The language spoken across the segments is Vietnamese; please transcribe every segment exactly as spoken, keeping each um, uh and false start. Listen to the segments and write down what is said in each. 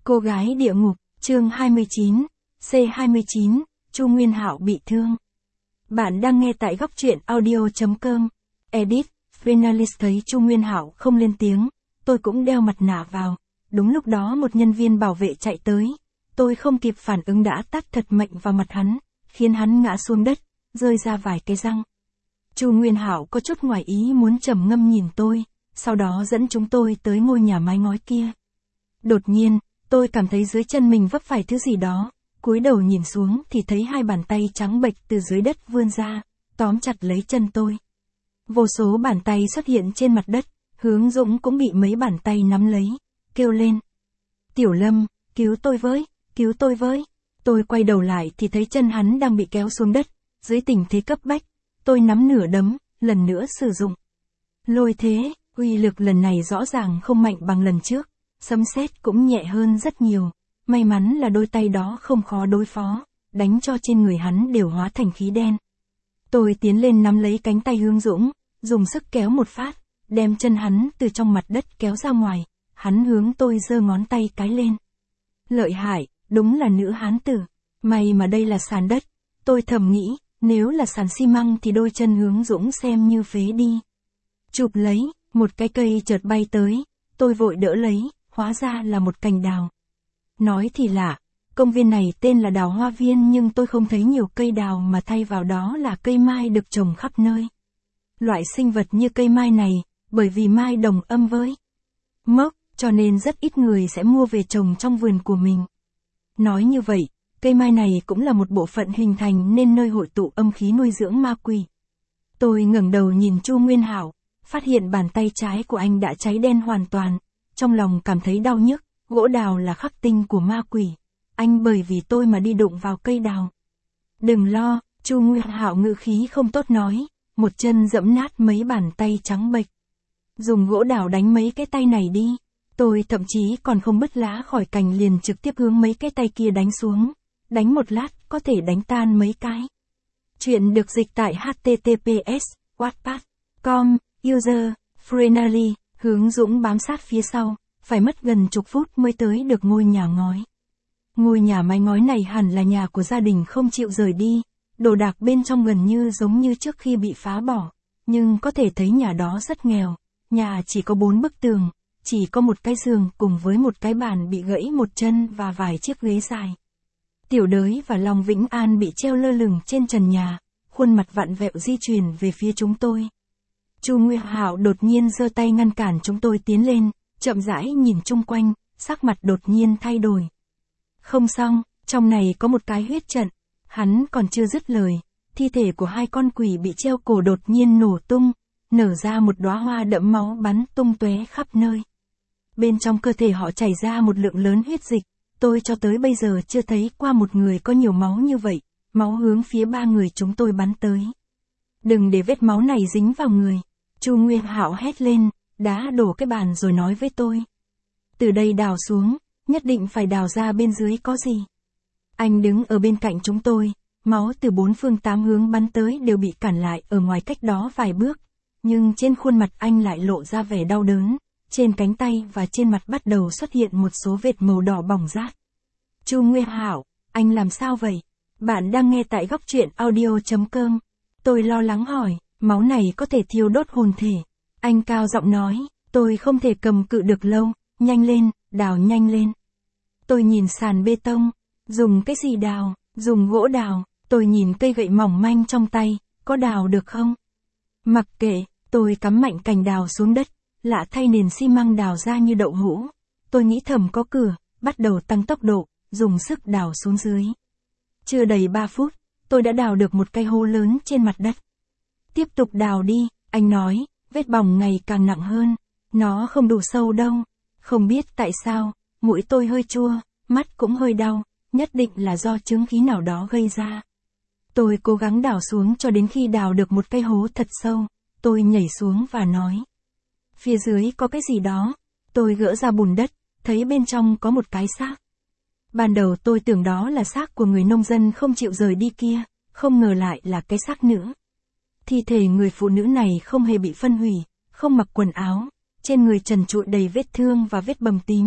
Cô gái địa ngục, chương hai mươi chín, C hai mươi chín, Chu Nguyên Hạo bị thương. Bạn đang nghe tại góc truyện audio chấm com. Edit, Finalist thấy Chu Nguyên Hạo không lên tiếng, tôi cũng đeo mặt nạ vào. Đúng lúc đó một nhân viên bảo vệ chạy tới. Tôi không kịp phản ứng đã tát thật mạnh vào mặt hắn, khiến hắn ngã xuống đất, rơi ra vài cái răng. Chu Nguyên Hạo có chút ngoài ý muốn trầm ngâm nhìn tôi, sau đó dẫn chúng tôi tới ngôi nhà mái ngói kia. Đột nhiên, tôi cảm thấy dưới chân mình vấp phải thứ gì đó, cúi đầu nhìn xuống thì thấy hai bàn tay trắng bệch từ dưới đất vươn ra, tóm chặt lấy chân tôi. Vô số bàn tay xuất hiện trên mặt đất, Hướng Dũng cũng bị mấy bàn tay nắm lấy, kêu lên. Tiểu Lâm, cứu tôi với, cứu tôi với. Tôi quay đầu lại thì thấy chân hắn đang bị kéo xuống đất, dưới tình thế cấp bách, tôi nắm nửa đấm, lần nữa sử dụng. Lôi thế, uy lực lần này rõ ràng không mạnh bằng lần trước, sấm sét cũng nhẹ hơn rất nhiều, may mắn là đôi tay đó không khó đối phó, đánh cho trên người hắn đều hóa thành khí đen. Tôi tiến lên nắm lấy cánh tay Hướng Dũng, dùng sức kéo một phát, đem chân hắn từ trong mặt đất kéo ra ngoài, hắn hướng tôi giơ ngón tay cái lên. Lợi hại, đúng là nữ hán tử, may mà đây là sàn đất, tôi thầm nghĩ, nếu là sàn xi măng thì đôi chân Hướng Dũng xem như phế đi. Chụp lấy, một cái cây chợt bay tới, tôi vội đỡ lấy, hóa ra là một cành đào. Nói thì lạ, công viên này tên là Đào Hoa Viên nhưng tôi không thấy nhiều cây đào mà thay vào đó là cây mai được trồng khắp nơi. Loại sinh vật như cây mai này, bởi vì mai đồng âm với mốc, cho nên rất ít người sẽ mua về trồng trong vườn của mình. Nói như vậy, cây mai này cũng là một bộ phận hình thành nên nơi hội tụ âm khí nuôi dưỡng ma quỷ. Tôi ngẩng đầu nhìn Chu Nguyên Hạo, phát hiện bàn tay trái của anh đã cháy đen hoàn toàn, trong lòng cảm thấy đau nhức, gỗ đào là khắc tinh của ma quỷ, anh bởi vì tôi mà đi đụng vào cây đào. Đừng lo, Chu Nguyên Hạo ngữ khí không tốt nói, một chân dẫm nát mấy bàn tay trắng bệch. Dùng gỗ đào đánh mấy cái tay này đi, tôi thậm chí còn không bứt lá khỏi cành liền trực tiếp hướng mấy cái tay kia đánh xuống, đánh một lát có thể đánh tan mấy cái. Chuyện được dịch tại h t t p s wattpad chấm com, user, friendly, Hướng Dũng bám sát phía sau, phải mất gần chục phút mới tới được ngôi nhà ngói. Ngôi nhà mái ngói này hẳn là nhà của gia đình không chịu rời đi, đồ đạc bên trong gần như giống như trước khi bị phá bỏ, nhưng có thể thấy nhà đó rất nghèo, nhà chỉ có bốn bức tường, chỉ có một cái giường cùng với một cái bàn bị gãy một chân và vài chiếc ghế dài. Tiểu Đới và Long Vĩnh An bị treo lơ lửng trên trần nhà, khuôn mặt vặn vẹo di chuyển về phía chúng tôi. Chu Nguyên Hạo đột nhiên giơ tay ngăn cản chúng tôi tiến lên, chậm rãi nhìn chung quanh, sắc mặt đột nhiên thay đổi. Không xong, trong này có một cái huyết trận. Hắn còn chưa dứt lời, thi thể của hai con quỷ bị treo cổ đột nhiên nổ tung, nở ra một đóa hoa đẫm máu bắn tung tóe khắp nơi. Bên trong cơ thể họ chảy ra một lượng lớn huyết dịch, tôi cho tới bây giờ chưa thấy qua một người có nhiều máu như vậy, máu hướng phía ba người chúng tôi bắn tới. Đừng để vết máu này dính vào người, Chu Nguyên Hạo hét lên, đá đổ cái bàn rồi nói với tôi. Từ đây đào xuống, nhất định phải đào ra bên dưới có gì. Anh đứng ở bên cạnh chúng tôi, máu từ bốn phương tám hướng bắn tới đều bị cản lại ở ngoài cách đó vài bước, nhưng trên khuôn mặt anh lại lộ ra vẻ đau đớn, trên cánh tay và trên mặt bắt đầu xuất hiện một số vệt màu đỏ bỏng rát. Chu Nguyên Hạo, anh làm sao vậy? Bạn đang nghe tại góc truyện audio chấm com. Tôi lo lắng hỏi, máu này có thể thiêu đốt hồn thể. Anh cao giọng nói, tôi không thể cầm cự được lâu, nhanh lên, đào nhanh lên. Tôi nhìn sàn bê tông, dùng cái gì đào, dùng gỗ đào, tôi nhìn cây gậy mỏng manh trong tay, có đào được không? Mặc kệ, tôi cắm mạnh cành đào xuống đất, lạ thay nền xi măng đào ra như đậu hũ. Tôi nghĩ thầm có cửa, bắt đầu tăng tốc độ, dùng sức đào xuống dưới. Chưa đầy ba phút, tôi đã đào được một cái hố lớn trên mặt đất. Tiếp tục đào đi, anh nói, vết bỏng ngày càng nặng hơn, nó không đủ sâu đâu. Không biết tại sao, mũi tôi hơi chua, mắt cũng hơi đau, nhất định là do chứng khí nào đó gây ra. Tôi cố gắng đào xuống cho đến khi đào được một cái hố thật sâu, tôi nhảy xuống và nói. Phía dưới có cái gì đó, tôi gỡ ra bùn đất, thấy bên trong có một cái xác. Ban đầu tôi tưởng đó là xác của người nông dân không chịu rời đi kia, không ngờ lại là cái xác nữ. Thi thể người phụ nữ này không hề bị phân hủy, không mặc quần áo, trên người trần trụi đầy vết thương và vết bầm tím,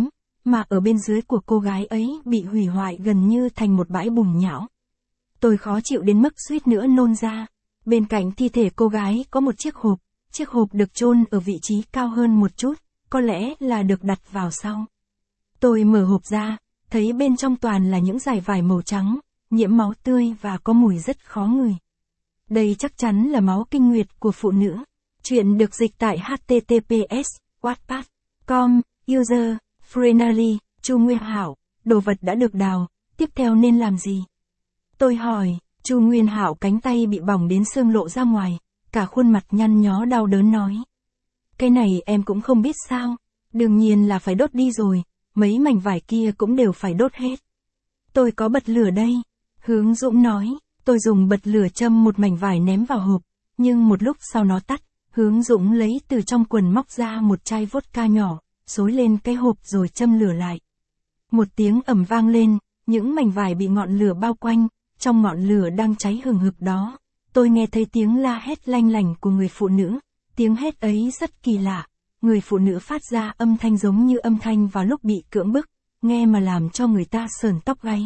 mà ở bên dưới của cô gái ấy bị hủy hoại gần như thành một bãi bùn nhão. Tôi khó chịu đến mức suýt nữa nôn ra. Bên cạnh thi thể cô gái có một chiếc hộp, chiếc hộp được chôn ở vị trí cao hơn một chút, có lẽ là được đặt vào sau. Tôi mở hộp ra, thấy bên trong toàn là những dải vải màu trắng, nhiễm máu tươi và có mùi rất khó ngửi. Đây chắc chắn là máu kinh nguyệt của phụ nữ. Chuyện được dịch tại h t t p s wattpad chấm com, user, friendly, Chu Nguyên Hảo, đồ vật đã được đào, tiếp theo nên làm gì? Tôi hỏi, Chu Nguyên Hảo cánh tay bị bỏng đến xương lộ ra ngoài, cả khuôn mặt nhăn nhó đau đớn nói. Cái này em cũng không biết sao, đương nhiên là phải đốt đi rồi, mấy mảnh vải kia cũng đều phải đốt hết. Tôi có bật lửa đây, Hướng Dũng nói, tôi dùng bật lửa châm một mảnh vải ném vào hộp, nhưng một lúc sau nó tắt, Hướng Dũng lấy từ trong quần móc ra một chai vodka nhỏ, xối lên cái hộp rồi châm lửa lại. Một tiếng ầm vang lên, những mảnh vải bị ngọn lửa bao quanh, trong ngọn lửa đang cháy hừng hực đó, tôi nghe thấy tiếng la hét lanh lảnh của người phụ nữ, tiếng hét ấy rất kỳ lạ, người phụ nữ phát ra âm thanh giống như âm thanh vào lúc bị cưỡng bức, nghe mà làm cho người ta sởn tóc gáy.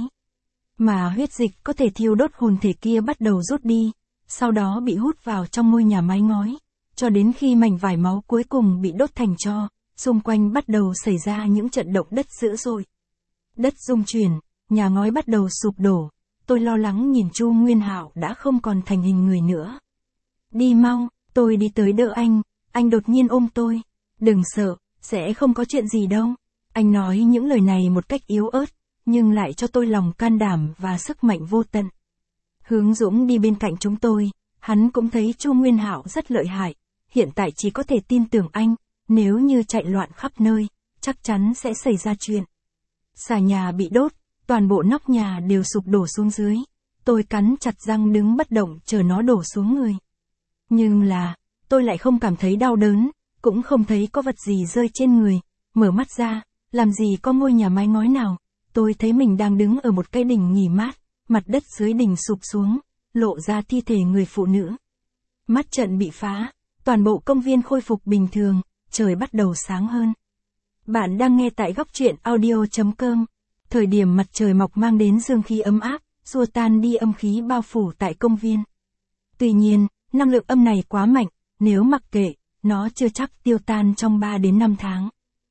Mà huyết dịch có thể thiêu đốt hồn thể kia bắt đầu rút đi, sau đó bị hút vào trong ngôi nhà mái ngói, cho đến khi mảnh vải máu cuối cùng bị đốt thành tro, xung quanh bắt đầu xảy ra những trận động đất dữ dội. Đất rung chuyển, nhà ngói bắt đầu sụp đổ, tôi lo lắng nhìn Chu Nguyên Hảo đã không còn thành hình người nữa. Đi mau, tôi đi tới đỡ anh, anh đột nhiên ôm tôi. Đừng sợ, sẽ không có chuyện gì đâu. Anh nói những lời này một cách yếu ớt, nhưng lại cho tôi lòng can đảm và sức mạnh vô tận. Hướng Dũng đi bên cạnh chúng tôi, hắn cũng thấy Chu Nguyên Hảo rất lợi hại, hiện tại chỉ có thể tin tưởng anh, nếu như chạy loạn khắp nơi, chắc chắn sẽ xảy ra chuyện. Xà nhà bị đốt, toàn bộ nóc nhà đều sụp đổ xuống dưới, tôi cắn chặt răng đứng bất động chờ nó đổ xuống người. Nhưng là, tôi lại không cảm thấy đau đớn, cũng không thấy có vật gì rơi trên người, mở mắt ra, làm gì có ngôi nhà mái ngói nào, tôi thấy mình đang đứng ở một cái đỉnh nghỉ mát, mặt đất dưới đỉnh sụp xuống, lộ ra thi thể người phụ nữ. Mắt trận bị phá, toàn bộ công viên khôi phục bình thường, trời bắt đầu sáng hơn. Bạn đang nghe tại góc truyện audio chấm com. Thời điểm mặt trời mọc mang đến dương khí ấm áp, xua tan đi âm khí bao phủ tại công viên. Tuy nhiên, năng lượng âm này quá mạnh, nếu mặc kệ, nó chưa chắc tiêu tan trong ba đến năm tháng.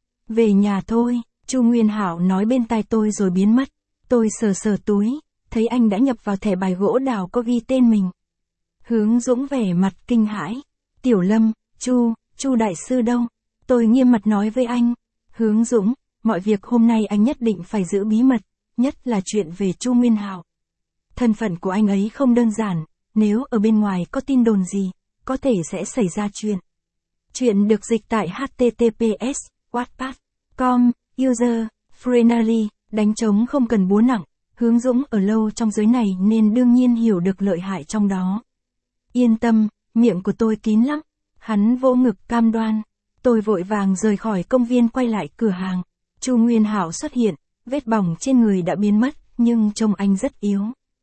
Về nhà thôi, Chu Nguyên Hảo nói bên tai tôi rồi biến mất. Tôi sờ sờ túi, thấy anh đã nhập vào thẻ bài gỗ đào có ghi tên mình. Hướng Dũng vẻ mặt kinh hãi. Tiểu Lâm, Chu, Chu đại sư đâu? Tôi nghiêm mặt nói với anh. Hướng Dũng, mọi việc hôm nay anh nhất định phải giữ bí mật, nhất là chuyện về Chu Nguyên Hảo. Thân phận của anh ấy không đơn giản, nếu ở bên ngoài có tin đồn gì, có thể sẽ xảy ra chuyện. Chuyện được dịch tại h t t p s wattpad chấm com, user, friendly, đánh trống không cần búa nặng, Hướng Dũng ở lâu trong giới này nên đương nhiên hiểu được lợi hại trong đó. Yên tâm, miệng của tôi kín lắm, hắn vỗ ngực cam đoan. Tôi vội vàng rời khỏi công viên quay lại cửa hàng. Chu Nguyên Hảo xuất hiện, vết bỏng trên người đã biến mất, nhưng trông anh rất yếu.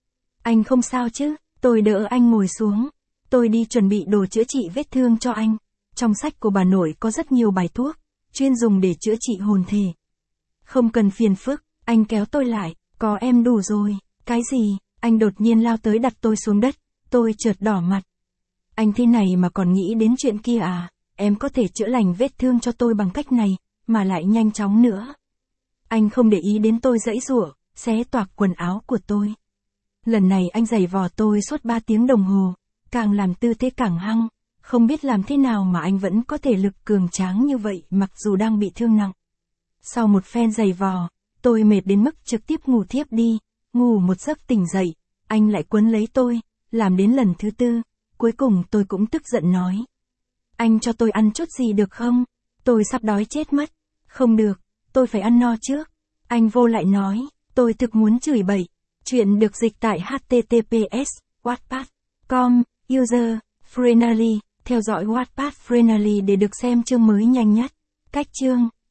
Anh không sao chứ? Tôi đỡ anh ngồi xuống. Tôi đi chuẩn bị đồ chữa trị vết thương cho anh. Trong sách của bà nội có rất nhiều bài thuốc, chuyên dùng để chữa trị hồn thể. Không cần phiền phức, anh kéo tôi lại, có em đủ rồi. Cái gì? Anh đột nhiên lao tới đặt tôi xuống đất, tôi chợt đỏ mặt. Anh thế này mà còn nghĩ đến chuyện kia à? Em có thể chữa lành vết thương cho tôi bằng cách này, mà lại nhanh chóng nữa. Anh không để ý đến tôi giãy giụa, xé toạc quần áo của tôi. Lần này anh giày vò tôi suốt ba tiếng đồng hồ, càng làm tư thế càng hăng, không biết làm thế nào mà anh vẫn có thể lực cường tráng như vậy mặc dù đang bị thương nặng. Sau một phen giày vò, tôi mệt đến mức trực tiếp ngủ thiếp đi, ngủ một giấc tỉnh dậy, anh lại quấn lấy tôi, làm đến lần thứ tư, cuối cùng tôi cũng tức giận nói. Anh cho tôi ăn chút gì được không? Tôi sắp đói chết mất. Không được, tôi phải ăn no trước. Anh vô lại nói, tôi thực muốn chửi bậy. Chuyện được dịch tại h t t p s wattpad chấm com, user, friendly, theo dõi Wattpad friendly để được xem chương mới nhanh nhất. Cách chương